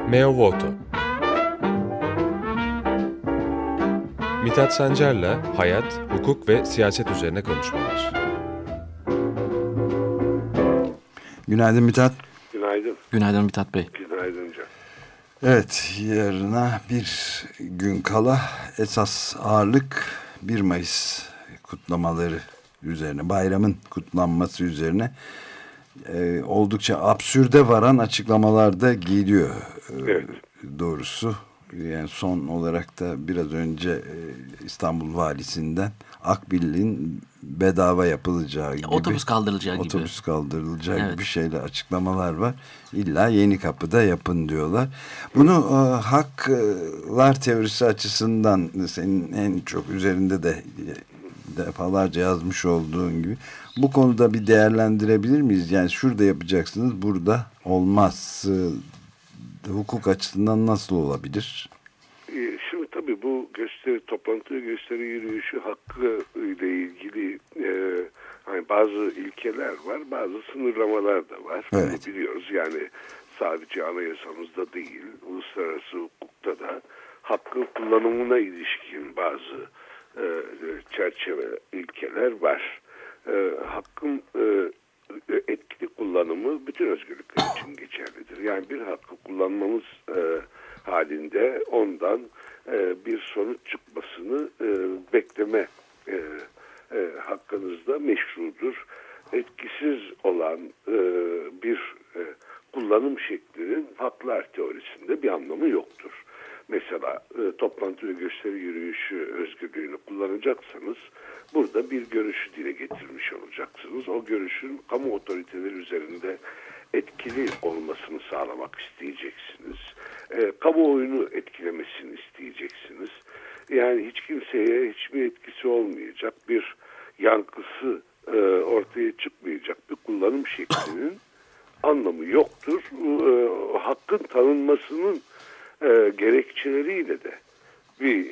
Meo Voto. Mithat Sancar'la hayat, hukuk ve siyaset üzerine konuşmalar. Günaydın Mithat. Günaydın. Günaydın Mithat Bey. Günaydın Can. Evet, yarına bir gün kala esas ağırlık 1 Mayıs kutlamaları üzerine, bayramın kutlanması üzerine oldukça absürde varan açıklamalar da geliyor. Evet. Doğrusu. Yani son olarak da biraz önce İstanbul Valisi'nden Akbil'in bedava yapılacağı gibi, otobüs kaldırılacağı gibi bir şeyle açıklamalar var. İlla Yenikapı'da yapın diyorlar. Bunu haklar teorisi açısından senin en çok üzerinde de defalarca yazmış olduğun gibi bu konuda bir değerlendirebilir miyiz? Yani şurada yapacaksınız, burada olmaz. Hukuk açısından nasıl olabilir? Şimdi tabii bu toplantı gösteri yürüyüşü hakkı ile ilgili hani bazı ilkeler var, bazı sınırlamalar da var. Evet. Bunu biliyoruz. Yani sadece anayasamızda değil, uluslararası hukukta da hakkın kullanımına ilişkin bazı çerçeve ilkeler var. Hakkın etkili kullanımı bütün özgürlükler için geçerlidir. Yani bir hakkı kullanmamız halinde ondan bir sonuç çıkmasını bekleme hakkınızda meşrudur. Etkisiz olan bir kullanım şeklinin haklar teorisinde bir anlamı yoktur. Mesela toplantı ve gösteri yürüyüşü özgürlüğünü kullanacaksanız burada bir görüşü dile getirmiş olacaksınız. O görüşün kamu otoriteleri üzerinde etkili olmasını sağlamak isteyeceksiniz. Kamuoyunu etkilemesini isteyeceksiniz. Yani hiç kimseye hiçbir etkisi olmayacak, bir yankısı ortaya çıkmayacak bir kullanım şeklinin anlamı yoktur. Hakkın tanınmasının gerekçeleriyle de bir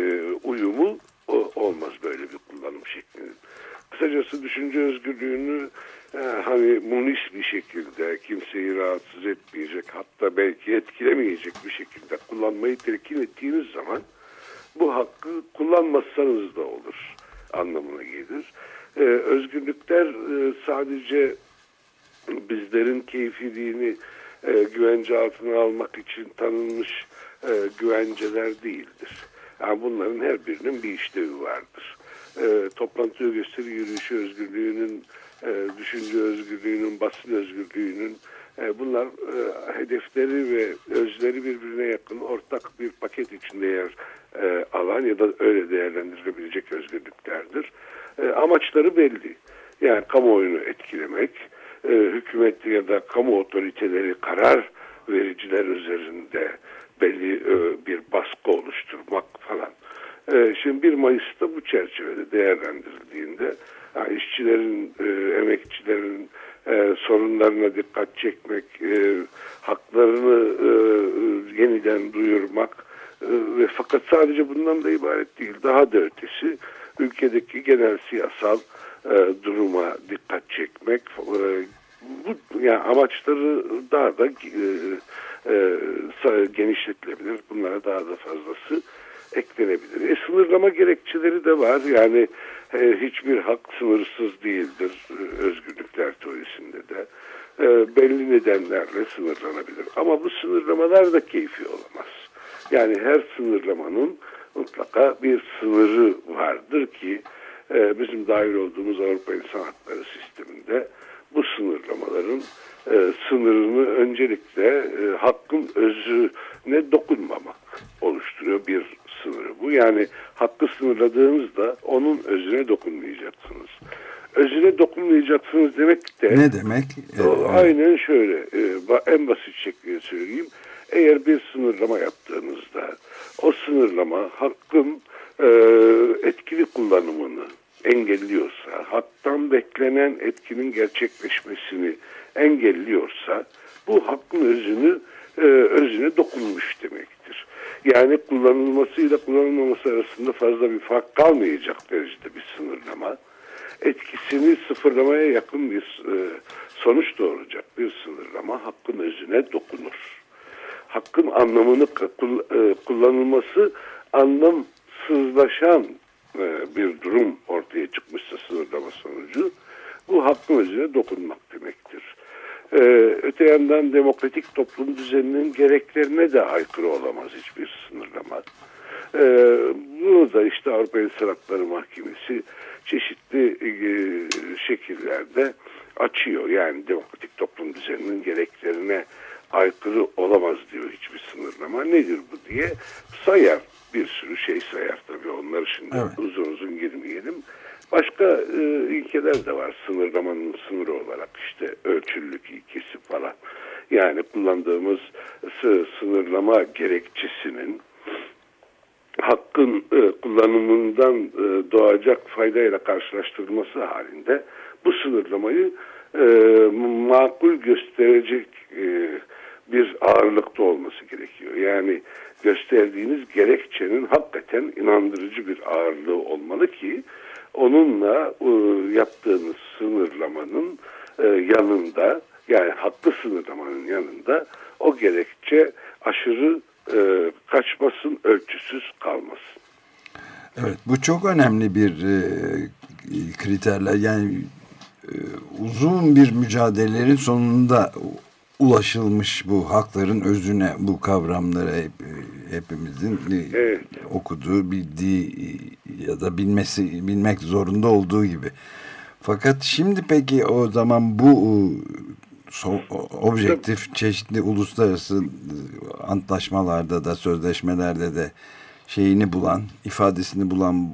uyumu olmaz böyle bir kullanım şeklinin. Kısacası düşünce özgürlüğünü hani munis bir şekilde, kimseyi rahatsız etmeyecek, hatta belki etkilemeyecek bir şekilde kullanmayı telkin ettiğiniz zaman bu hakkı kullanmazsanız da olur anlamına gelir. Özgürlükler sadece bizlerin keyfiliğini güvence altına almak için tanınmış güvenceler değildir. Yani bunların her birinin bir işlevi vardır. Toplantı gösteri yürüyüşü özgürlüğünün, düşünce özgürlüğünün, basın özgürlüğünün bunlar hedefleri ve özleri birbirine yakın ortak bir paket içinde yer alan ya da öyle değerlendirilebilecek özgürlüklerdir. Amaçları belli. Yani kamuoyunu etkilemek, hükümet ya da kamu otoriteleri, karar vericiler üzerinde belli bir baskı oluşturmak falan. Şimdi 1 Mayıs'ta bu çerçevede değerlendirildiğinde işçilerin, emekçilerin sorunlarına dikkat çekmek, haklarını yeniden duyurmak ve fakat sadece bundan da ibaret değil, daha da ötesi ülkedeki genel siyasal duruma dikkat çekmek, bu yani amaçları daha da genişletilebilir. Bunlara daha da fazlası eklenebilir. Sınırlama gerekçeleri de var. Yani hiçbir hak sınırsız değildir özgürlükler teorisinde de. Belli nedenlerle sınırlanabilir. Ama bu sınırlamalar da keyfi olamaz. Yani her sınırlamanın mutlaka bir sınırı vardır ki bizim dahil olduğumuz Avrupa İnsan Hakları sisteminde bu sınırlamaların sınırını öncelikle hakkın özüne dokunmamak oluşturuyor bir sınırı bu. Yani hakkı sınırladığınızda onun özüne dokunmayacaksınız. Özüne dokunmayacaksınız demek de... Ne demek? Aynen şöyle, en basit şekilde söyleyeyim. Eğer bir sınırlama yaptığınızda o sınırlama hakkın etkili kullanımını engelliyorsa, haktan beklenen etkinin gerçekleşmesini engelliyorsa bu hakkın özüne dokunmuş demektir. Yani kullanılmasıyla kullanılmaması arasında fazla bir fark kalmayacak derecede bir sınırlama, etkisini sıfırlamaya yakın bir sonuç doğuracak bir sınırlama hakkın özüne dokunur. hakkın anlamını kullanılması anlamsızlaşan bir durum ortaya çıkmışsa sınırlama sonucu, bu hakkın özüne dokunmak demektir. Öte yandan demokratik toplum düzeninin gereklerine de aykırı olamaz hiçbir sınırlama. Bunu da işte Avrupa İnsan Hakları Mahkemesi çeşitli şekillerde açıyor. Yani demokratik toplum düzeninin gereklerine aykırı olamaz diyor hiçbir sınırlama. Nedir bu diye sayar. Bir sürü şey sayar tabii. Onları şimdi uzun uzun girmeyelim. Başka ilkeler de var sınırlamanın sınırı olarak, işte ölçülülük ilkesi falan. Yani kullandığımız sınırlama gerekçesinin hakkın kullanımından doğacak faydayla karşılaştırılması halinde bu sınırlamayı makul gösterecek bir ağırlıkta olması gerekiyor. Yani gösterdiğiniz gerekçenin hakikaten inandırıcı bir ağırlığı olmalı ki onunla yaptığınız sınırlamanın yanında, yani haklı sınırlamanın yanında o gerekçe aşırı kaçmasın, ölçüsüz kalmasın. Evet, bu çok önemli bir kriterler. Yani uzun bir mücadelelerin sonunda ulaşılmış bu hakların özüne, bu kavramlara hepimizin okuduğu, bildiği ya da bilmek zorunda olduğu gibi. Fakat şimdi peki o zaman bu objektif çeşitli uluslararası antlaşmalarda da, sözleşmelerde de şeyini bulan, ifadesini bulan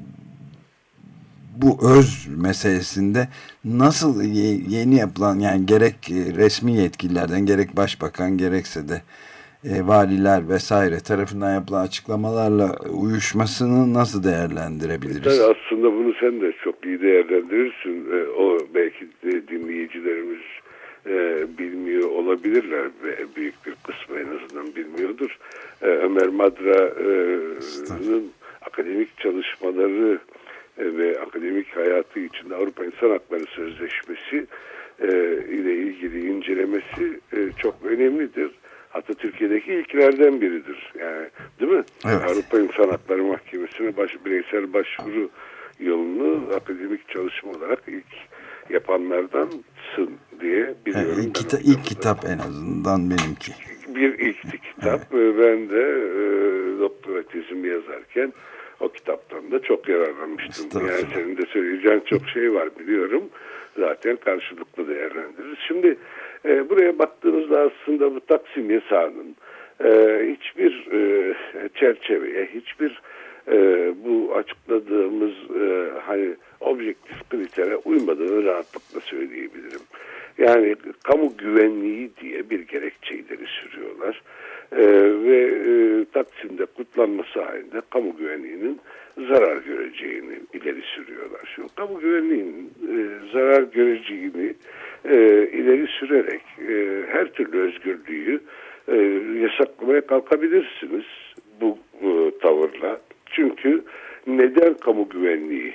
bu öz meselesinde nasıl yeni yapılan, yani gerek resmi yetkililerden, gerek başbakan, gerekse de valiler vesaire tarafından yapılan açıklamalarla uyuşmasını nasıl değerlendirebiliriz? Tabii aslında bunu sen de çok iyi değerlendirirsin. O belki de dinleyicilerimiz bilmiyor olabilirler ve büyük bir kısmı en azından bilmiyordur. Ömer Madra'nın akademik çalışmaları ve akademik hayatı içinde Avrupa İnsan Hakları Sözleşmesi ile ilgili incelemesi çok önemlidir. Hatta Türkiye'deki ilklerden biridir. Yani, değil mi? Evet. Avrupa İnsan Hakları Mahkemesi'ne bireysel başvuru yolunu akademik çalışma olarak ilk yapanlardansın diye biliyorum. İlk kitap en azından benimki. Bir ilk kitap. Evet. Ben de doktora tezimi yazarken o kitaptan da çok yararlanmıştım. Yani senin de söyleyeceğin çok şey var biliyorum. Zaten karşılıklı değerlendiririz. Şimdi buraya baktığımızda aslında bu Taksim Yasağı'nın hiçbir çerçeveye, hiçbir bu açıkladığımız hani objektif kritere uymadığını rahatlıkla söyleyebilirim. Yani kamu güvenliği diye bir gerekçe ileri sürüyorlar. Ve Taksim'de kutlanması halinde kamu güvenliğinin zarar göreceğini ileri sürüyorlar. Şimdi kamu güvenliğinin zarar göreceğini ileri sürerek her türlü özgürlüğü yasaklamaya kalkabilirsiniz bu tavırla. Çünkü neden kamu güvenliği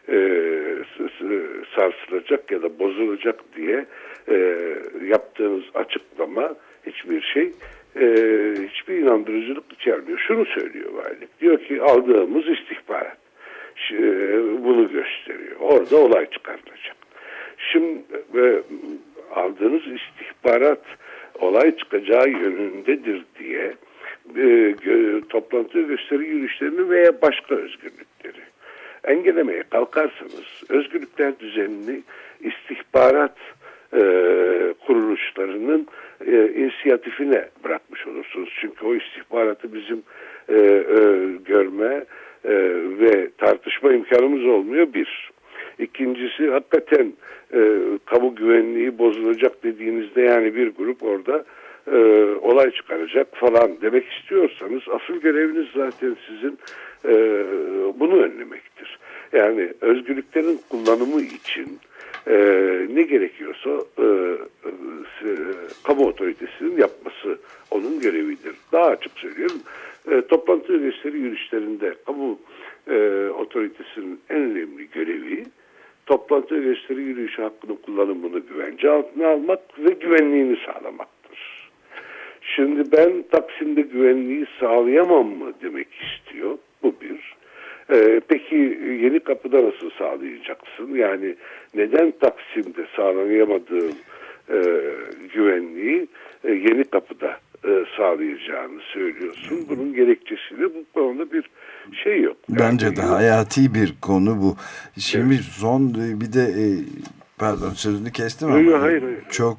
sarsılacak ya da bozulacak diye yaptığınız açıklama hiçbir şey hiçbir inandırıcılık içermiyor. Şunu söylüyor valilik. Diyor ki aldığımız istihbarat bunu gösteriyor. Orada olay çıkarılacak. Şimdi aldığınız istihbarat olay çıkacağı yönündedir diye toplantı gösteri yürüyüşlerini veya başka özgürlükleri engellemeye kalkarsanız özgürlükler düzenini istihbarat kuruluşlarının inisiyatifine bırakmış olursunuz. Çünkü o istihbaratı bizim görme ve tartışma imkanımız olmuyor bir. İkincisi hakikaten kamu güvenliği bozulacak dediğinizde yani bir grup orada olay çıkaracak falan demek istiyorsanız asıl göreviniz zaten sizin bunu önlemektir. Yani özgürlüklerin kullanımı için ne gerekiyorsa kamu otoritesinin yapması onun görevidir. Daha açık söylüyorum. Toplantı gösteri yürüyüşlerinde kamu otoritesinin en önemli görevi toplantı gösteri yürüyüşü hakkının kullanımını güvence altına almak ve güvenliğini sağlamaktır. Şimdi ben Taksim'de güvenliği sağlayamam mı demek istiyor. Bu bir. Peki Yenikapı'da nasıl sağlayacaksın? Yani neden Taksim'de sağlayamadığın güvenliği Yenikapı'da sağlayacağını söylüyorsun. Bunun gerekçesiyle bu konuda bir şey yok. Bence yani, de hayati bir konu bu. Şimdi evet. Son bir de pardon sözünü kestim ama hayır. Çok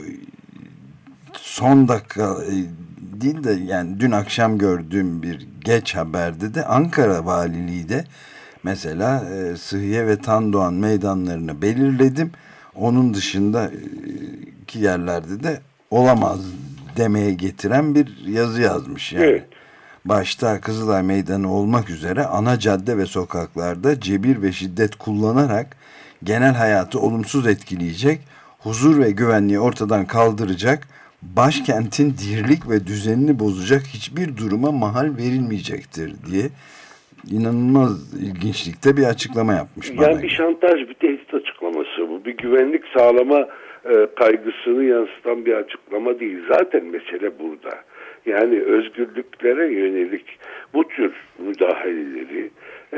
son dakika değil de yani dün akşam gördüğüm bir geç haberde de Ankara Valiliği de mesela Sıhhiye ve Tandoğan meydanlarını belirledim. Onun dışındaki yerlerde de olamaz demeye getiren bir yazı yazmış yani. Evet. Başta Kızılay Meydanı olmak üzere ana cadde ve sokaklarda cebir ve şiddet kullanarak genel hayatı olumsuz etkileyecek, huzur ve güvenliği ortadan kaldıracak, başkentin dirlik ve düzenini bozacak hiçbir duruma mahal verilmeyecektir diye inanılmaz ilginçlikte bir açıklama yapmış. Yani bir şantaj, bir tehdit açıklaması bu. Bir güvenlik sağlama kaygısını yansıtan bir açıklama değil. Zaten mesele burada. Yani özgürlüklere yönelik bu tür müdahaleleri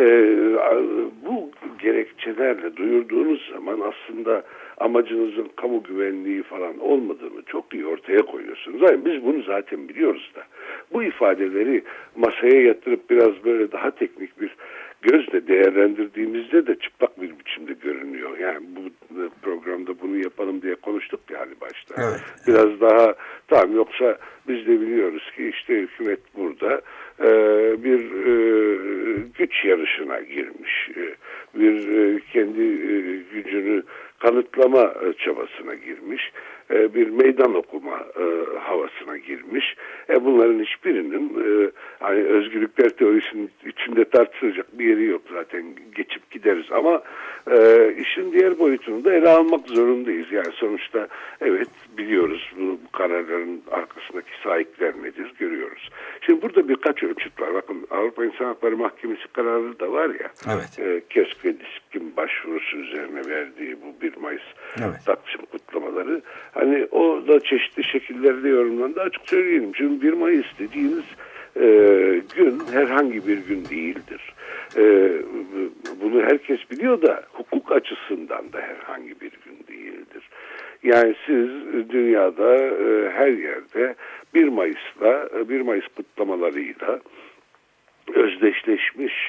bu gerekçelerle duyurduğunuz zaman aslında amacınızın kamu güvenliği falan olmadığını çok iyi ortaya koyuyorsunuz. Yani biz bunu zaten biliyoruz da. Bu ifadeleri masaya yatırıp biraz böyle daha teknik bir gözle değerlendirdiğimizde de çıplak bir biçimde görünüyor. Yani bu programda bunu yapalım diye konuştuk yani başta. Evet. Biraz daha tamam, yoksa biz de biliyoruz ki işte hükümet burada bir güç yarışına girmiş. Bir kendi gücünü kanıtlama çabasına girmiş. Bir meydan okuma havasına girmiş. Bunların hiçbirinin hani özgürlükler teorisinin içinde tartışılacak bir yeri yok, zaten geçip gideriz ama işin diğer boyutunu da ele almak zorundayız. Yani sonuçta evet biliyoruz bu kararların arkasındaki sahipler nedir görüyoruz. Şimdi burada birkaç ölçüt var. Bakın Avrupa İnsan Hakları Mahkemesi kararı da var ya. Evet. KESK ve disiplin başvurusu üzerine verdiği bu 1 Mayıs Taksim kutlamaları. Hani o da çeşitli şekillerde yorumlandı. Açık söyleyelim. Şimdi 1 Mayıs dediğiniz gün herhangi bir gün değildir. Bunu herkes biliyor da hukuk açısından da herhangi bir gün değildir. Yani siz dünyada her yerde 1 Mayıs kutlamalarıyla özdeşleşmiş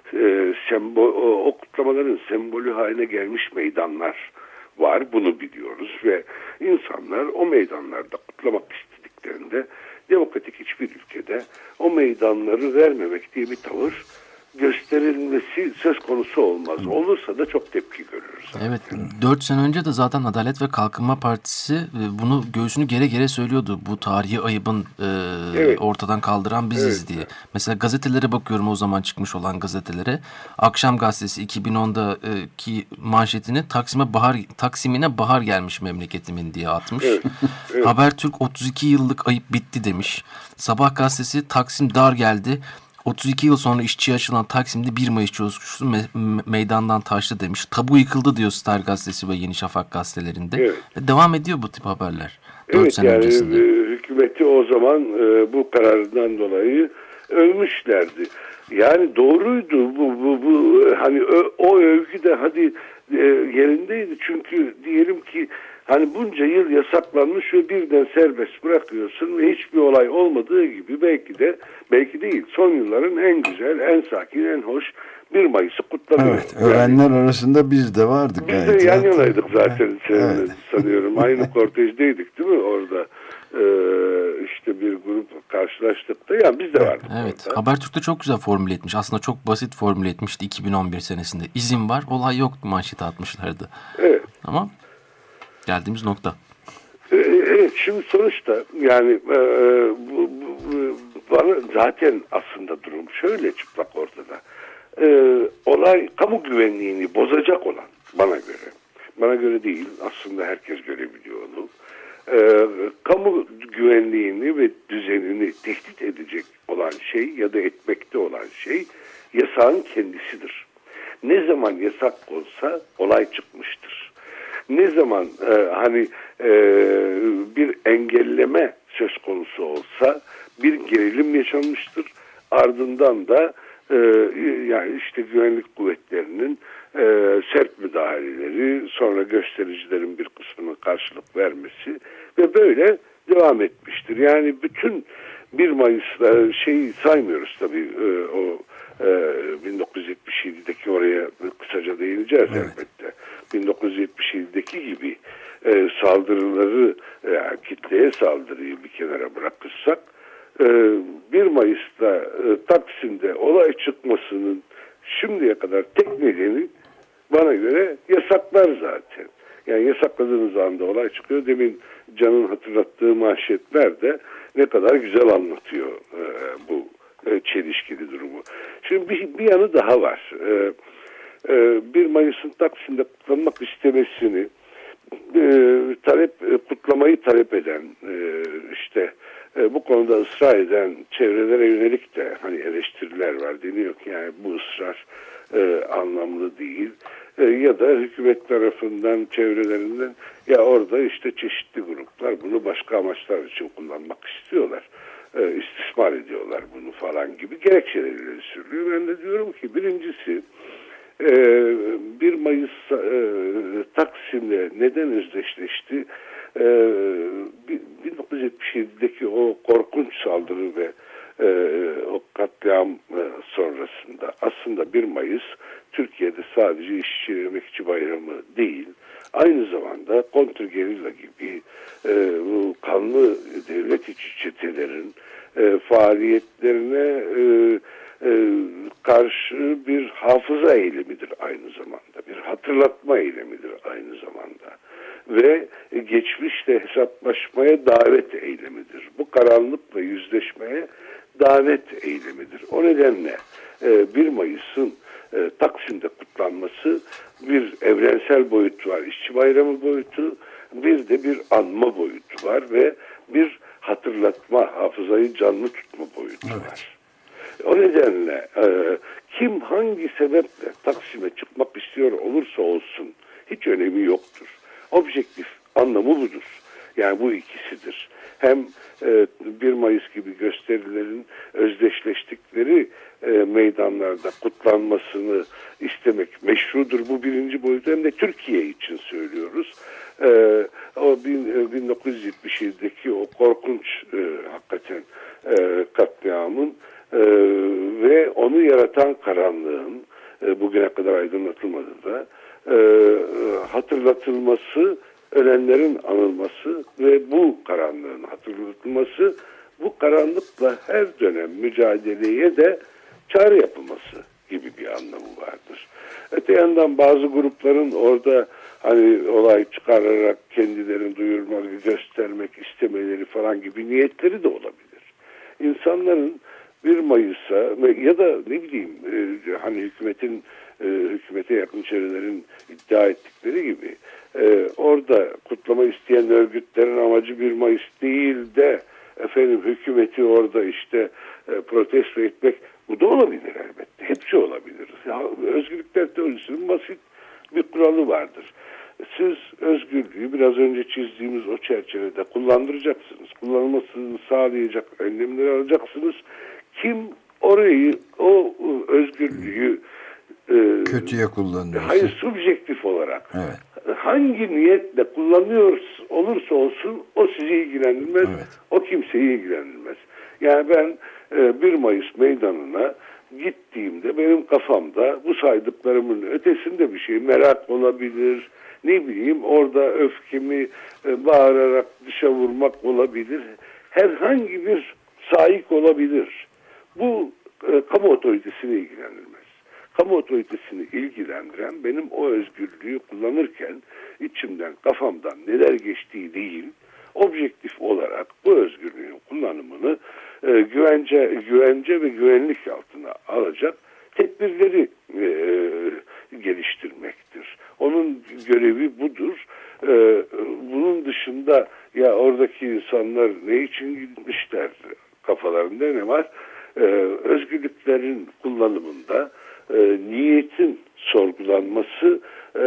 o kutlamaların sembolü haline gelmiş meydanlar var. Bunu biliyoruz ve insanlar o meydanlarda kutlamak istediklerinde demokratik hiçbir ülkede o meydanları vermemek diye bir tavır gösterilmesi söz konusu olmaz. Olursa da çok tepki görürüz. Evet. 4 sene önce de zaten Adalet ve Kalkınma Partisi bunu göğsünü gere gere söylüyordu. Bu tarihi ayıbın ortadan kaldıran biziz diye. Mesela gazetelere bakıyorum, o zaman çıkmış olan gazetelere. Akşam Gazetesi 2010'daki manşetini Taksim'ine bahar gelmiş memleketimin diye atmış. Habertürk 32 yıllık ayıp bitti demiş. Sabah Gazetesi Taksim dar geldi. 32 yıl sonra işçiye açılan Taksim'de 1 Mayıs coşkusu meydandan taştı demiş. Tabu yıkıldı diyor Star Gazetesi ve Yeni Şafak gazetelerinde. Evet. Devam ediyor bu tip haberler. 4 sene yani öncesinde. Hükümeti o zaman bu kararından dolayı övmüşlerdi. Yani doğruydu bu hani o övgü de hadi yerindeydi, çünkü diyelim ki hani bunca yıl yasaklanmış ve birden serbest bırakıyorsun ve hiçbir olay olmadığı gibi belki değil son yılların en güzel, en sakin, en hoş 1 Mayıs'ı kutlanıyor. Evet, öğrenler arasında biz de vardık. Biz de yan yanaydık zaten sanıyorum. Aynı kortejdeydik değil mi orada? İşte bir grup karşılaştık da, yani biz de vardık. Evet. Orada. Habertürk'te çok güzel formüle etmiş. Aslında çok basit formüle etmişti 2011 senesinde. İzin var, olay yok manşeti atmışlardı. Evet. Ama geldiğimiz nokta. Evet, şimdi sonuçta yani bana zaten aslında durum şöyle çıplak ortada. Olay kamu güvenliğini bozacak olan, bana göre değil, aslında herkes görebiliyor onu. Kamu güvenliğini ve düzenini tehdit edecek olan şey ya da etmekte olan şey yasağın kendisidir. Ne zaman yasak olsa olay çıkmıştır. Ne zaman bir engelleme söz konusu olsa bir gerilim yaşanmıştır. Ardından da yani işte güvenlik kuvvetlerinin sert müdahaleleri, sonra göstericilerin bir kısmının karşılık vermesi ve böyle devam etmiştir. Yani bütün 1 Mayıs'ta saymıyoruz tabii, o 1977'deki, oraya kısaca değineceğiz elbette. 1977'deki gibi saldırıları, yani kitleye saldırıyı bir kenara bırakırsak, 1 Mayıs'ta Taksim'de olay çıkmasının şimdiye kadar tek nedeni bana göre yasaklar zaten. Yani yasakladığınız anda olay çıkıyor. Demin Can'ın hatırlattığı manşetler de ne kadar güzel anlatıyor bu çelişkili durumu. Şimdi bir yanı daha var. 1 Mayıs'ın Taksim'de kutlanmak istemesini kutlamayı talep eden, işte bu konuda ısrar eden çevrelere yönelik de hani eleştiriler var. Deniyor ki yani bu ısrar anlamlı değil. Ya da hükümet tarafından, çevrelerinden, ya orada işte çeşitli gruplar bunu başka amaçlar için kullanmak istiyorlar. İstismar ediyorlar bunu falan gibi gerekçelerle sürülüyor. Ben de diyorum ki birincisi, 1 Mayıs Taksim'le neden özdeşleşti? 1977'deki o korkunç saldırı ve o katliam sonrasında aslında 1 Mayıs Türkiye'de sadece işçi ve emekçi bayramı değil, aynı zamanda kontrgerilla gibi bu kanlı devlet içi çetelerin faaliyetlerine karşı bir hafıza eylemidir aynı zamanda. Bir hatırlatma eylemidir aynı zamanda. Ve geçmişle hesaplaşmaya davet eylemidir. Bu karanlıkla yüzleşmeye davet eylemidir. O nedenle 1 Mayıs'ın Taksim'de kutlanması bir evrensel boyutu var. İşçi bayramı boyutu, bir de bir anma boyutu var ve bir hatırlatma, hafızayı canlı tutma boyutu var. O nedenle kim hangi sebeple Taksim'e çıkmak istiyor olursa olsun hiç önemi yoktur. Objektif anlamı budur. Yani bu ikisidir. Hem 1 Mayıs gibi gösterilerin özdeşleştikleri meydanlarda kutlanmasını istemek meşrudur. Bu birinci boyutu. Hem de Türkiye için söylüyoruz. O 1977'deki o korkunç hakikaten katliamın ve onu yaratan karanlığın bugüne kadar aydınlatılmadı da hatırlatılması, ölenlerin anılması ve bu karanlığın hatırlatılması, bu karanlıkla her dönem mücadeleye de çağrı yapılması gibi bir anlamı vardır. Öte yandan bazı grupların orada hani olay çıkararak kendilerini duyurmak, göstermek istemeleri falan gibi niyetleri de olabilir. İnsanların 1 Mayıs'a ya da ne bileyim hani hükümete yakın çevrelerin iddia ettikleri gibi orada kutlama isteyen örgütlerin amacı 1 Mayıs değil de hükümeti orada işte protesto etmek, bu da olabilir elbette. Hepsi olabilir. Özgürlükler teorisinin basit bir kuralı vardır. Siz özgürlüğü biraz önce çizdiğimiz o çerçevede kullandıracaksınız. Kullanılmasını sağlayacak önlemleri alacaksınız. Kim orayı, o özgürlüğü kötüye kullanıyor. Hayır, subjektif olarak. Evet. Hangi niyetle kullanıyor olursa olsun o sizi ilgilendirmez. Evet. O kimseyi ilgilendirmez. Yani ben 1 Mayıs meydanına gittiğimde benim kafamda bu saydıklarımın ötesinde bir şey, merak olabilir, ne bileyim orada öfkemi bağırarak dışa vurmak olabilir. Herhangi bir saik olabilir. Bu kamu otoritesini ilgilendirmez. Kamu otoritesini ilgilendiren benim o özgürlüğü kullanırken içimden, kafamdan neler geçtiği değil, objektif olarak bu özgürlüğün kullanımını güvence ve güvenlik altına alacak tedbirleri geliştirmektir. Onun görevi budur. Bunun dışında ya oradaki insanlar ne için gitmişler, kafalarında ne var? Özgürlüklerin kullanımında niyetin sorgulanması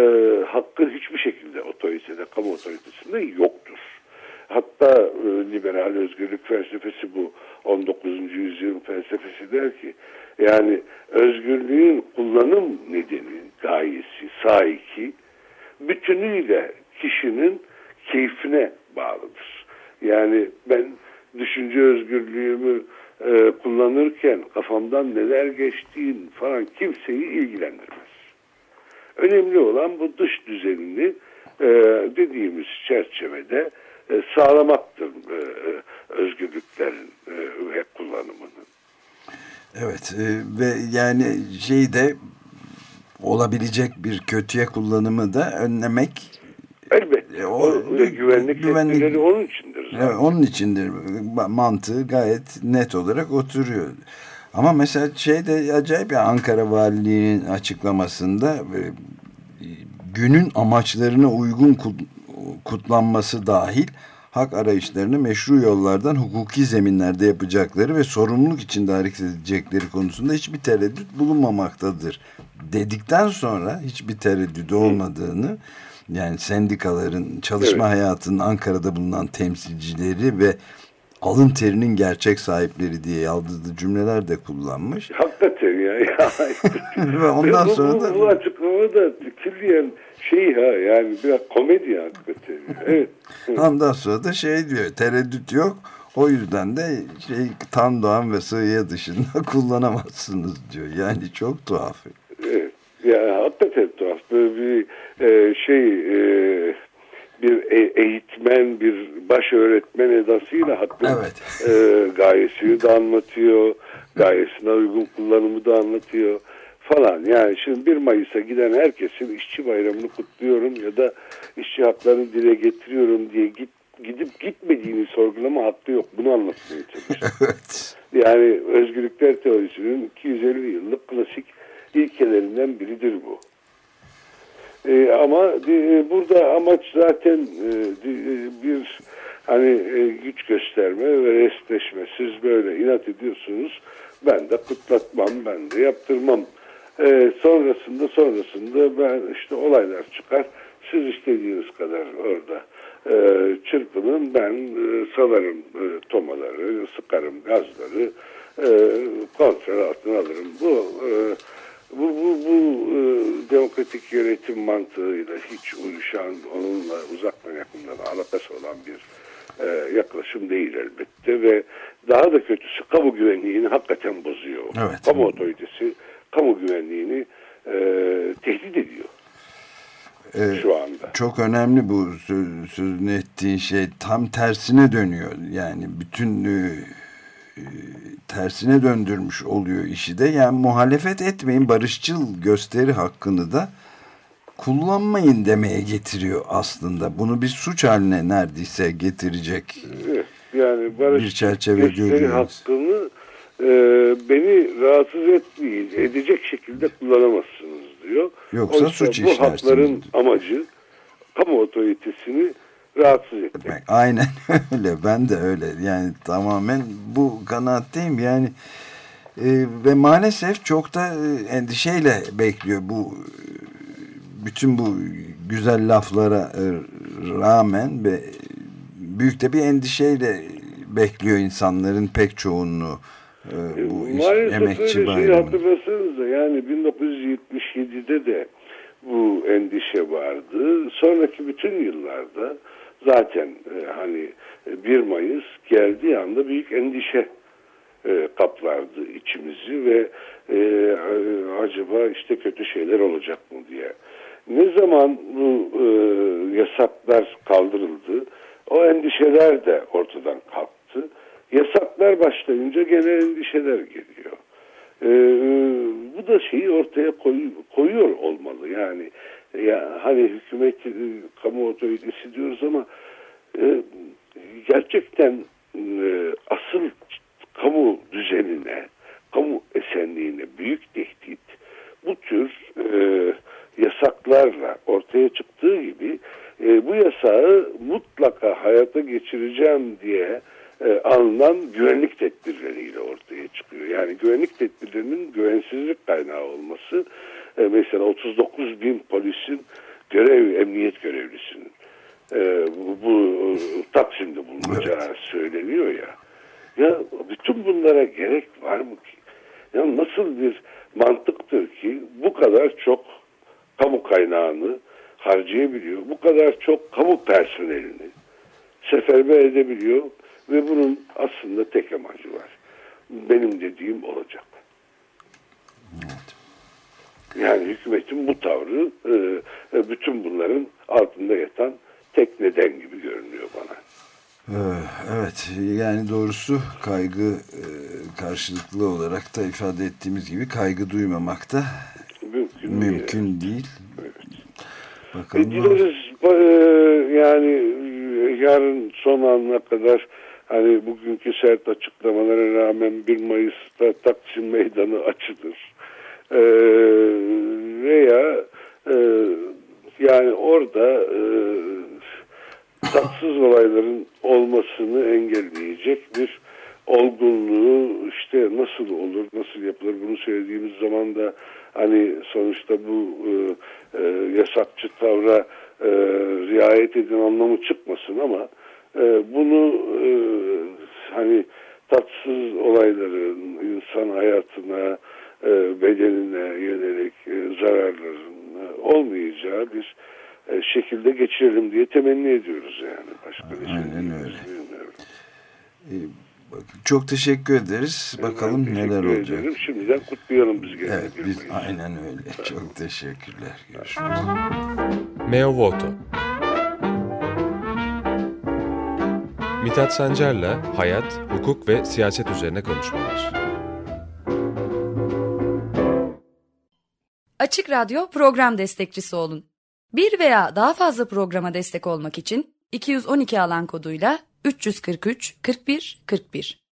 hakkı hiçbir şekilde otoritede, kamu otoritesinde yoktur. Hatta liberal liberal özgürlük felsefesi bu. 19. yüzyılın felsefesi der ki yani özgürlüğün kullanım nedeni, gayesi, saiki bütünüyle kişinin keyfine bağlıdır. Yani ben düşünce özgürlüğümü kullanırken kafamdan neler geçtiğin falan kimseyi ilgilendirmez. Önemli olan bu dış düzenini dediğimiz çerçevede sağlamaktır özgürlüklerin ve kullanımının. Evet ve yani de olabilecek bir kötüye kullanımı da önlemek. Elbette. Güvenlik tedbirleri onun içindir zaten. Evet, onun içindir. Mantığı gayet net olarak oturuyor. Ama mesela de acayip ya, Ankara Valiliği'nin açıklamasında günün amaçlarına uygun kutlanması dahil hak arayışlarını meşru yollardan hukuki zeminlerde yapacakları ve sorumluluk içinde hareket edecekleri konusunda hiçbir tereddüt bulunmamaktadır dedikten sonra hiçbir tereddüt olmadığını, yani sendikaların, çalışma hayatının Ankara'da bulunan temsilcileri ve alın terinin gerçek sahipleri diye yaldızlı cümleler de kullanmış. Hakikaten ya. Ve ondan sonra da bu açıklama da külliyen yani biraz komedi hakikaten. Evet. Ondan sonra da diyor, tereddüt yok. O yüzden de Tan Doğan ve Sığıya dışında kullanamazsınız diyor. Yani çok tuhaf. Evet. Ya hakikaten tuhaf. Böyle bir bir eğitmen, bir baş öğretmen edasıyla hatta gayesini de anlatıyor. Gayesine uygun kullanımı da anlatıyor falan. Yani şimdi 1 Mayıs'a giden herkesin işçi bayramını kutluyorum ya da işçi haklarını dile getiriyorum diye gidip gitmediğini sorgulama hakkı yok. Bunu anlatmaya çalışıyor. Evet. Yani özgürlükler teorisinin 250 yıllık klasik ilkelerinden biridir bu. Ama burada amaç zaten bir güç gösterme ve restleşme. Siz böyle inat ediyorsunuz. Ben de kutlatmam, ben de yaptırmam. Sonrasında ben olaylar çıkar. Siz istediğiniz kadar orada çırpının, ben salarım tomaları, sıkarım gazları, kontrol altına alırım. Bu demokratik yönetim mantığıyla hiç uyuşan, onunla uzaktan yakından alakası olan bir yaklaşım değil elbette ve daha da kötüsü kamu güvenliğini hakikaten bozuyor. Evet. Kamu otoritesi kamu güvenliğini tehdit ediyor. Şu anda. Çok önemli bu sözünü ettiğin tam tersine dönüyor. Yani bütün tersine döndürmüş oluyor işi de. Yani muhalefet etmeyin, barışçıl gösteri hakkını da kullanmayın demeye getiriyor aslında. Bunu bir suç haline neredeyse getirecek. Evet, yani barışçıl gösteri hakkını beni rahatsız edecek şekilde kullanamazsınız diyor. Yoksa suç bu işlersiniz. hakların amacı kamu otoritesini rahatsız etmek. Aynen öyle. Ben de öyle. Yani tamamen bu kanaatteyim. Yani ve maalesef çok da endişeyle bekliyor bu bütün bu güzel laflara rağmen ve büyük de bir endişeyle bekliyor insanların pek çoğunluğu bu emekçi bayramı. Hatırlasanıza yani 1977'de de bu endişe vardı. Sonraki bütün yıllarda zaten 1 Mayıs geldiği anda büyük endişe kaplardı içimizi ve acaba kötü şeyler olacak mı diye. Ne zaman bu yasaklar kaldırıldı, o endişeler de ortadan kalktı. Yasaklar başlayınca gene endişeler geliyor. Bu da ortaya koyuyor olmalı. Yani hükümet, kamu otoritesi diyoruz ama gerçekten asıl kamu düzenine, kamu esenliğine büyük tehdit bu tür yasaklarla ortaya çıktığı gibi bu yasağı mutlaka hayata geçireceğim diye alınan güvenlik tedbirleriyle ortaya çıkıyor. Yani güvenlik tedbirlerinin güvensizlik kaynağı olması, mesela 39.000 polisin emniyet görevlisinin bu Taksim'de bulunacağı söyleniyor ya. Ya bütün bunlara gerek var mı ki? Ya nasıl bir mantıktır ki bu kadar çok kamu kaynağını harcayabiliyor, bu kadar çok kamu personelini seferber edebiliyor ve bunun aslında tek amacı var. Benim dediğim olacak. Evet. Yani hükümetin bu tavrı bütün bunların altında yatan tek neden gibi görünüyor bana. Evet, yani doğrusu kaygı karşılıklı olarak da ifade ettiğimiz gibi kaygı duymamak da mümkün değil. Evet. Bakalım. Dileriz yani yarın son anına kadar hani bugünkü sert açıklamalara rağmen 1 Mayıs'ta Taksim Meydanı açılır. Veya yani orada tatsız olayların olmasını engelleyecek bir olgunluğu işte nasıl olur, nasıl yapılır bunu söylediğimiz zaman da hani sonuçta bu yasakçı tavra riayet edin anlamı çıkmasın ama bunu hani tatsız olayların insan hayatına, bedenine yönelik zararların olmayacağı bir şekilde geçirelim diye temenni ediyoruz yani. Başka bir şey öyle. Çok teşekkür ederiz. Bakalım neler olacak. Ederim. Şimdiden kutlayalım biz gene. Evet, biz aynen öyle. Çok teşekkürler. Görüşmek üzere. Meo Voto. Mithat Sancar'la hayat, hukuk ve siyaset üzerine konuşmalar. Açık Radyo program destekçisi olun. Bir veya daha fazla programa destek olmak için 212 alan koduyla 343 41 41